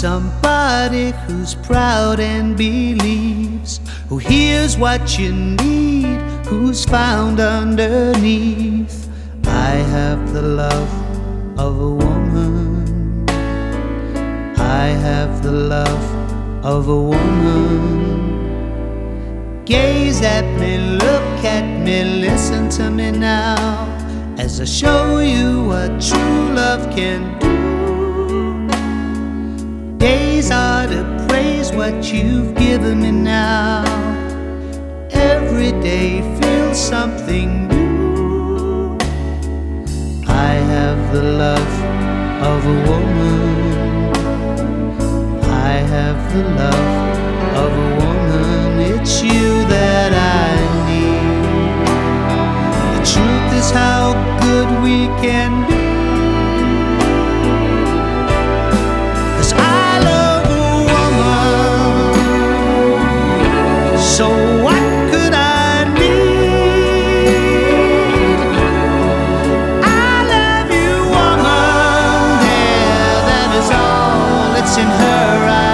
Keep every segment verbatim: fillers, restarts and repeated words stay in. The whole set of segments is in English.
somebody who's proud and believes, who hears what you need, who's found underneath. I have the love of a woman. I have the love of a woman. Gaze at me, look at me, listen to me now, as I show you what true love can do. Days are to praise what you've given me now. Every day feels something new. I have the love of a woman. I have the love of a woman. It's you that I need. The truth is how good we can be. So what could I need? I love you, woman. There, that is all. It's in her I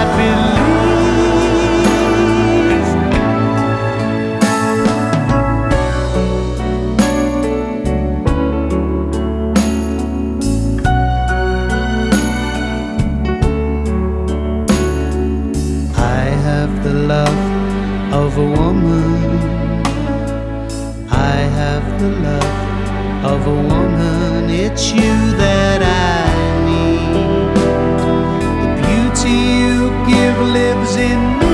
believe. I have the love of a woman. I have the love of a woman. It's you that I need. The beauty you give lives in me.